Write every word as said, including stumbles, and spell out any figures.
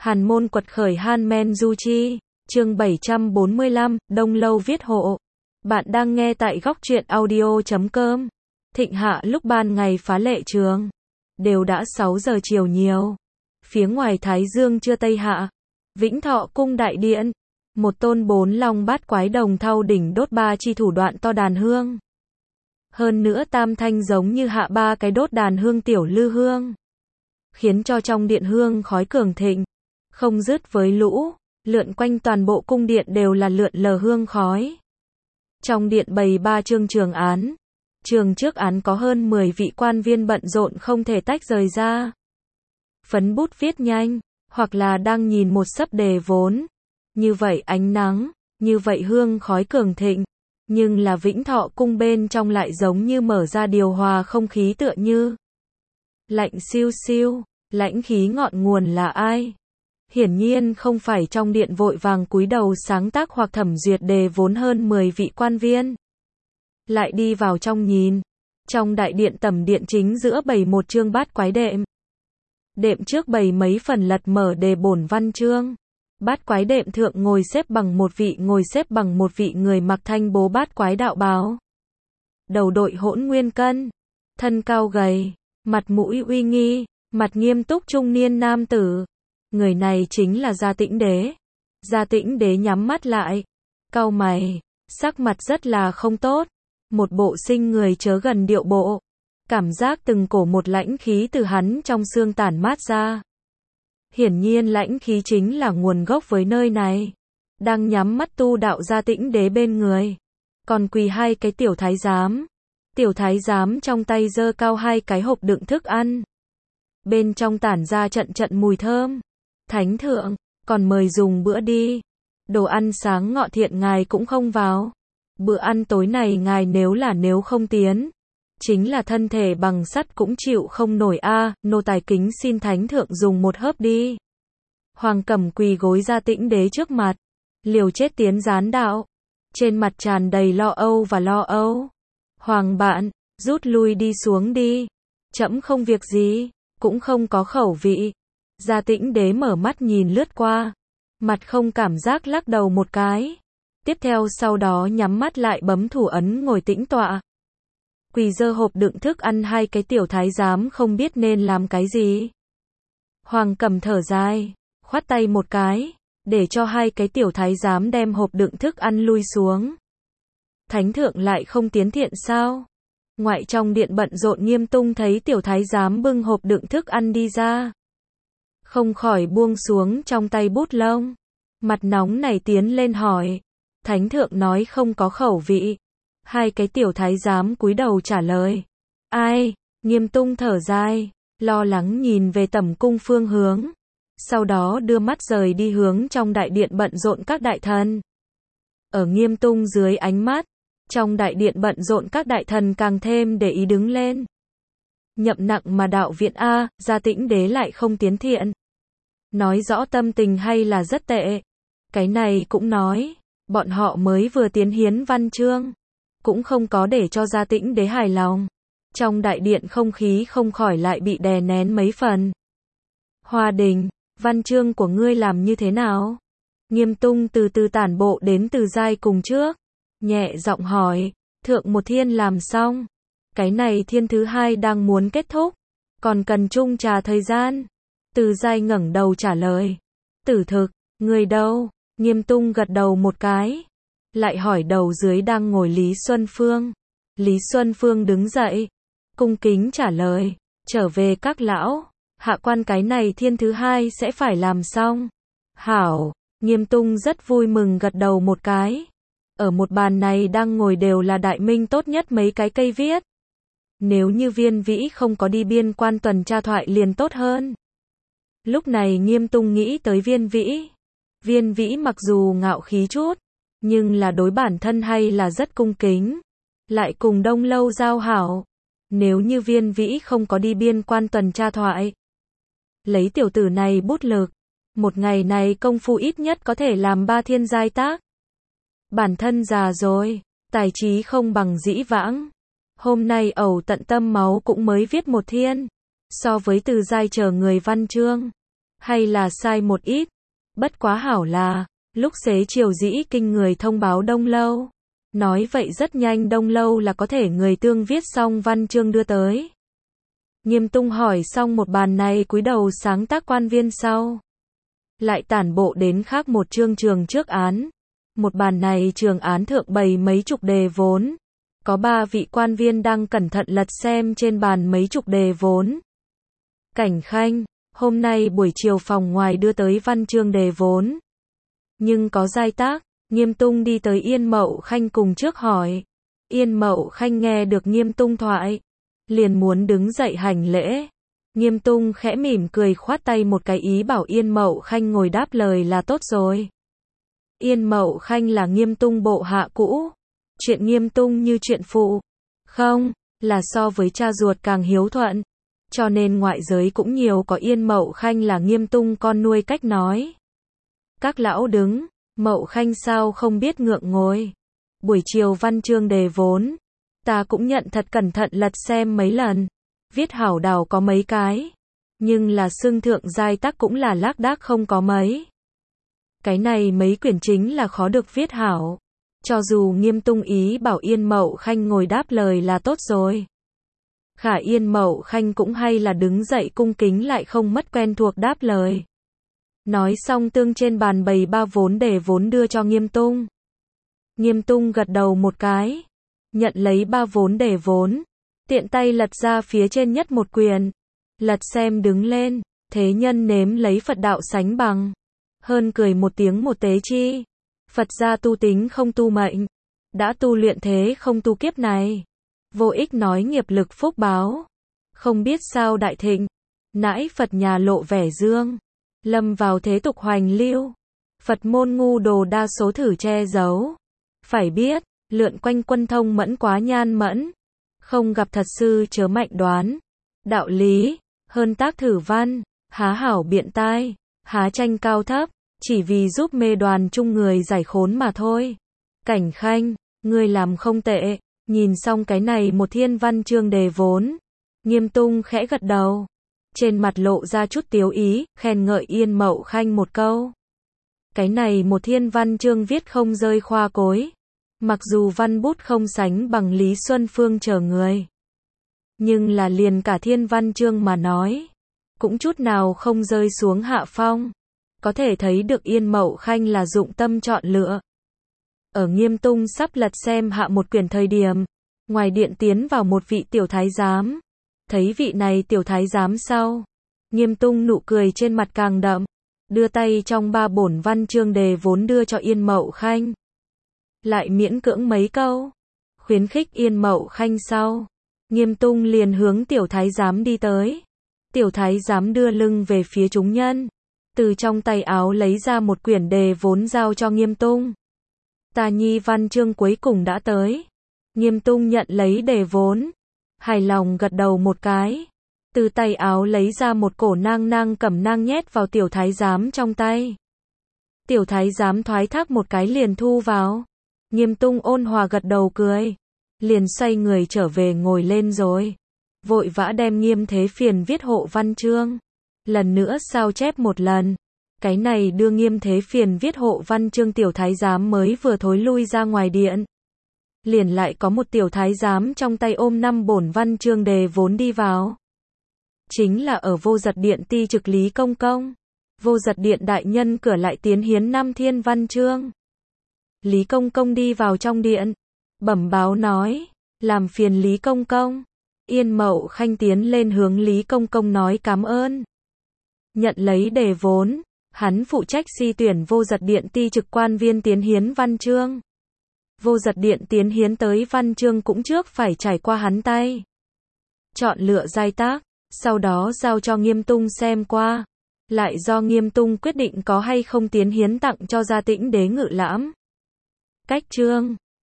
Hàn môn quật khởi Han Men Du Chi, chương bảy trăm bốn mươi lăm, Đông Lâu viết hộ. Bạn đang nghe tại góc truyện audio chấm com. Thịnh hạ lúc ban ngày phá lệ trường. Đều đã sáu giờ chiều nhiều. Phía ngoài Thái Dương chưa tây hạ. Vĩnh Thọ cung đại điện. Một tôn bốn long bát quái đồng thau đỉnh đốt ba chi thủ đoạn to đàn hương. Hơn nữa tam thanh giống như hạ ba cái đốt đàn hương tiểu lư hương. Khiến cho trong điện hương khói cường thịnh. Không dứt với lũ, lượn quanh toàn bộ cung điện đều là lượn lờ hương khói. Trong điện bày ba chương trường án. Trường trước án có hơn mười vị quan viên bận rộn không thể tách rời ra. Phấn bút viết nhanh, hoặc là đang nhìn một sấp đề vốn. Như vậy ánh nắng, như vậy hương khói cường thịnh. Nhưng là Vĩnh Thọ cung bên trong lại giống như mở ra điều hòa không khí tựa như. Lạnh siêu siêu, lãnh khí ngọn nguồn là ai? Hiển nhiên không phải trong điện vội vàng cúi đầu sáng tác hoặc thẩm duyệt đề vốn hơn mười vị quan viên. Lại đi vào trong nhìn. Trong đại điện tầm điện chính giữa bày một chương bát quái đệm. Đệm trước bày mấy phần lật mở đề bổn văn chương. Bát quái đệm thượng ngồi xếp bằng một vị ngồi xếp bằng một vị người mặc thanh bố bát quái đạo bào. Đầu đội hỗn nguyên cân. Thân cao gầy. Mặt mũi uy nghi. Mặt nghiêm túc trung niên nam tử. Người này chính là Gia Tĩnh Đế. Gia Tĩnh Đế nhắm mắt lại. Cau mày. Sắc mặt rất là không tốt. Một bộ sinh người chớ gần điệu bộ. Cảm giác từng cổ một lãnh khí từ hắn trong xương tản mát ra. Hiển nhiên lãnh khí chính là nguồn gốc với nơi này. Đang nhắm mắt tu đạo Gia Tĩnh Đế bên người. Còn quỳ hai cái tiểu thái giám. Tiểu thái giám trong tay giơ cao hai cái hộp đựng thức ăn. Bên trong tản ra trận trận mùi thơm. Thánh thượng, còn mời dùng bữa đi. Đồ ăn sáng ngọ thiện ngài cũng không vào. Bữa ăn tối này ngài nếu là nếu không tiến. Chính là thân thể bằng sắt cũng chịu không nổi a à, nô tài kính xin thánh thượng dùng một hớp đi. Hoàng Cẩm quỳ gối Gia Tĩnh Đế trước mặt. Liều chết tiến gián đạo. Trên mặt tràn đầy lo âu và lo âu. Hoàng bạn, rút lui đi xuống đi. Trẫm không việc gì, cũng không có khẩu vị. Gia Tĩnh Đế mở mắt nhìn lướt qua. Mặt không cảm giác lắc đầu một cái. Tiếp theo sau đó nhắm mắt lại bấm thủ ấn ngồi tĩnh tọa. Quỳ giơ hộp đựng thức ăn hai cái tiểu thái giám không biết nên làm cái gì. Hoàng Cẩm thở dài, khoát tay một cái, để cho hai cái tiểu thái giám đem hộp đựng thức ăn lui xuống. Thánh thượng lại không tiến thiện sao? Ngoại trong điện bận rộn Nghiêm Tung thấy tiểu thái giám bưng hộp đựng thức ăn đi ra. Không khỏi buông xuống trong tay bút lông. Mặt nóng này tiến lên hỏi. Thánh thượng nói không có khẩu vị. Hai cái tiểu thái giám cúi đầu trả lời. Ai? Nghiêm Tung thở dài, lo lắng nhìn về tẩm cung phương hướng. Sau đó đưa mắt rời đi hướng trong đại điện bận rộn các đại thần. Ở Nghiêm Tung dưới ánh mắt, trong đại điện bận rộn các đại thần càng thêm để ý đứng lên. Nhậm nặng mà đạo viện A, Gia Tĩnh Đế lại không tiến thiện. Nói rõ tâm tình hay là rất tệ. Cái này cũng nói, bọn họ mới vừa tiến hiến văn chương. Cũng không có để cho Gia Tĩnh Đế hài lòng. Trong đại điện không khí không khỏi lại bị đè nén mấy phần. Hoa Đình, văn chương của ngươi làm như thế nào? Nghiêm Tung từ từ tản bộ đến Từ Giai cùng trước. Nhẹ giọng hỏi, thượng một thiên làm xong. Cái này thiên thứ hai đang muốn kết thúc. Còn cần chung trà thời gian. Từ Giai ngẩng đầu trả lời. Tử thực, người đâu? Nghiêm Tung gật đầu một cái. Lại hỏi đầu dưới đang ngồi Lý Xuân Phương. Lý Xuân Phương đứng dậy. Cung kính trả lời. Trở về các lão. Hạ quan cái này thiên thứ hai sẽ phải làm xong. Hảo. Nghiêm Tung rất vui mừng gật đầu một cái. Ở một bàn này đang ngồi đều là đại minh tốt nhất mấy cái cây viết. Nếu như Viên Vĩ không có đi biên quan tuần tra thoại liền tốt hơn. Lúc này Nghiêm Tung nghĩ tới Viên Vĩ. Viên Vĩ mặc dù ngạo khí chút, nhưng là đối bản thân hay là rất cung kính. Lại cùng Đông Lâu giao hảo. Nếu như Viên Vĩ không có đi biên quan tuần tra thoại. Lấy tiểu tử này bút lực. Một ngày này công phu ít nhất có thể làm ba thiên giai tác. Bản thân già rồi, tài trí không bằng dĩ vãng. Hôm nay ẩu tận tâm máu cũng mới viết một thiên. So với Từ Giai chờ người văn chương. hay là sai một ít. Bất quá hảo là, lúc xế chiều dĩ kinh người thông báo Đông Lâu. Nói vậy rất nhanh Đông Lâu là có thể người tương viết xong văn chương đưa tới. Nghiêm Tung hỏi xong một bàn này cúi đầu sáng tác quan viên sau. Lại tản bộ đến khác một chương trường trước án. Một bàn này trường án thượng bày mấy chục đề vốn. Có ba vị quan viên đang cẩn thận lật xem trên bàn mấy chục đề vốn. Cảnh Khanh, hôm nay buổi chiều phòng ngoài đưa tới văn chương đề vốn. Nhưng có giai tác, Nghiêm Tung đi tới Yên Mậu Khanh cùng trước hỏi. Yên Mậu Khanh nghe được Nghiêm Tung thoại, liền muốn đứng dậy hành lễ. Nghiêm Tung khẽ mỉm cười khoát tay một cái ý bảo Yên Mậu Khanh ngồi đáp lời là tốt rồi. Yên Mậu Khanh là Nghiêm Tung bộ hạ cũ. Chuyện Nghiêm Tung như chuyện phụ. Không, là so với cha ruột càng hiếu thuận. Cho nên ngoại giới cũng nhiều có Yên Mậu Khanh là Nghiêm Tung con nuôi cách nói. Các lão đứng, Mậu Khanh sao không biết ngượng ngồi. Buổi chiều văn chương đề vốn, ta cũng nhận thật cẩn thận lật xem mấy lần. Viết hảo đảo có mấy cái. Nhưng là xưng thượng giai tác cũng là lác đác không có mấy. Cái này mấy quyển chính là khó được viết hảo. Cho dù Nghiêm Tung ý bảo Yên Mậu Khanh ngồi đáp lời là tốt rồi. Khả Yên Mậu Khanh cũng hay là đứng dậy cung kính lại không mất quen thuộc đáp lời. Nói xong tương trên bàn bày ba vốn đề vốn đưa cho Nghiêm Tung. Nghiêm Tung gật đầu một cái. Nhận lấy ba vốn đề vốn. Tiện tay lật ra phía trên nhất một quyển. Lật xem đứng lên. Thế nhân nếm lấy Phật đạo sánh bằng. Hơn cười một tiếng một tế chi. Phật gia tu tính không tu mệnh. Đã tu luyện thế không tu kiếp này. Vô ích nói nghiệp lực phúc báo. Không biết sao đại thịnh. Nãi Phật nhà lộ vẻ dương. Lâm vào thế tục hoành lưu. Phật môn ngu đồ đa số thử che giấu. Phải biết, lượn quanh quân thông mẫn quá nhan mẫn. Không gặp thật sư chớ mạnh đoán. Đạo lý, hơn tác thử văn, há hảo biện tai, há tranh cao thấp, chỉ vì giúp mê đoàn chung người giải khốn mà thôi. Cảnh Khanh, ngươi làm không tệ, nhìn xong cái này một thiên văn chương đề vốn. Nghiêm Tung khẽ gật đầu. Trên mặt lộ ra chút tiếu ý, khen ngợi Yên Mậu Khanh một câu. Cái này một thiên văn chương viết không rơi khoa cối. Mặc dù văn bút không sánh bằng Lý Xuân Phương chờ người. Nhưng là liền cả thiên văn chương mà nói. Cũng chút nào không rơi xuống hạ phong. Có thể thấy được Yên Mậu Khanh là dụng tâm chọn lựa. Ở Nghiêm Tung sắp lật xem hạ một quyển thời điểm. Ngoài điện tiến vào một vị tiểu thái giám. Thấy vị này tiểu thái giám sau. Nghiêm Tung nụ cười trên mặt càng đậm. Đưa tay trong ba bổn văn chương đề vốn đưa cho Yên Mậu Khanh. Lại miễn cưỡng mấy câu. Khuyến khích Yên Mậu Khanh sau. Nghiêm Tung liền hướng tiểu thái giám đi tới. Tiểu thái giám đưa lưng về phía chúng nhân. Từ trong tay áo lấy ra một quyển đề vốn giao cho Nghiêm Tung. Tà nhi văn chương cuối cùng đã tới. Nghiêm Tung nhận lấy đề vốn. Hài lòng gật đầu một cái. Từ tay áo lấy ra một cổ nang nang cẩm nang nhét vào tiểu thái giám trong tay. Tiểu thái giám thoái thác một cái liền thu vào. Nghiêm Tung ôn hòa gật đầu cười. Liền xoay người trở về ngồi lên rồi. Vội vã đem Nghiêm Thế Phiền viết hộ văn chương. Lần nữa sao chép một lần. Cái này đưa Nghiêm Thế Phiền viết hộ văn chương tiểu thái giám mới vừa thối lui ra ngoài điện. Liền lại có một tiểu thái giám trong tay ôm năm bổn văn chương đề vốn đi vào. Chính là ở Vô Giật Điện ti trực Lý Công Công. Vô Giật Điện đại nhân cửa lại tiến hiến năm thiên văn chương. Lý Công Công đi vào trong điện. Bẩm báo nói. Làm phiền Lý Công Công. Yên Mậu Khanh tiến lên hướng Lý Công Công nói cảm ơn. Nhận lấy đề vốn. Hắn phụ trách si tuyển Vô Giật Điện ti trực quan viên tiến hiến văn chương. Vô Giật Điện tiến hiến tới văn chương cũng trước phải trải qua hắn tay. Chọn lựa giai tác. Sau đó giao cho Nghiêm Tung xem qua. Lại do Nghiêm Tung quyết định có hay không tiến hiến tặng cho Gia Tĩnh Đế Ngự Lãm. Cách chương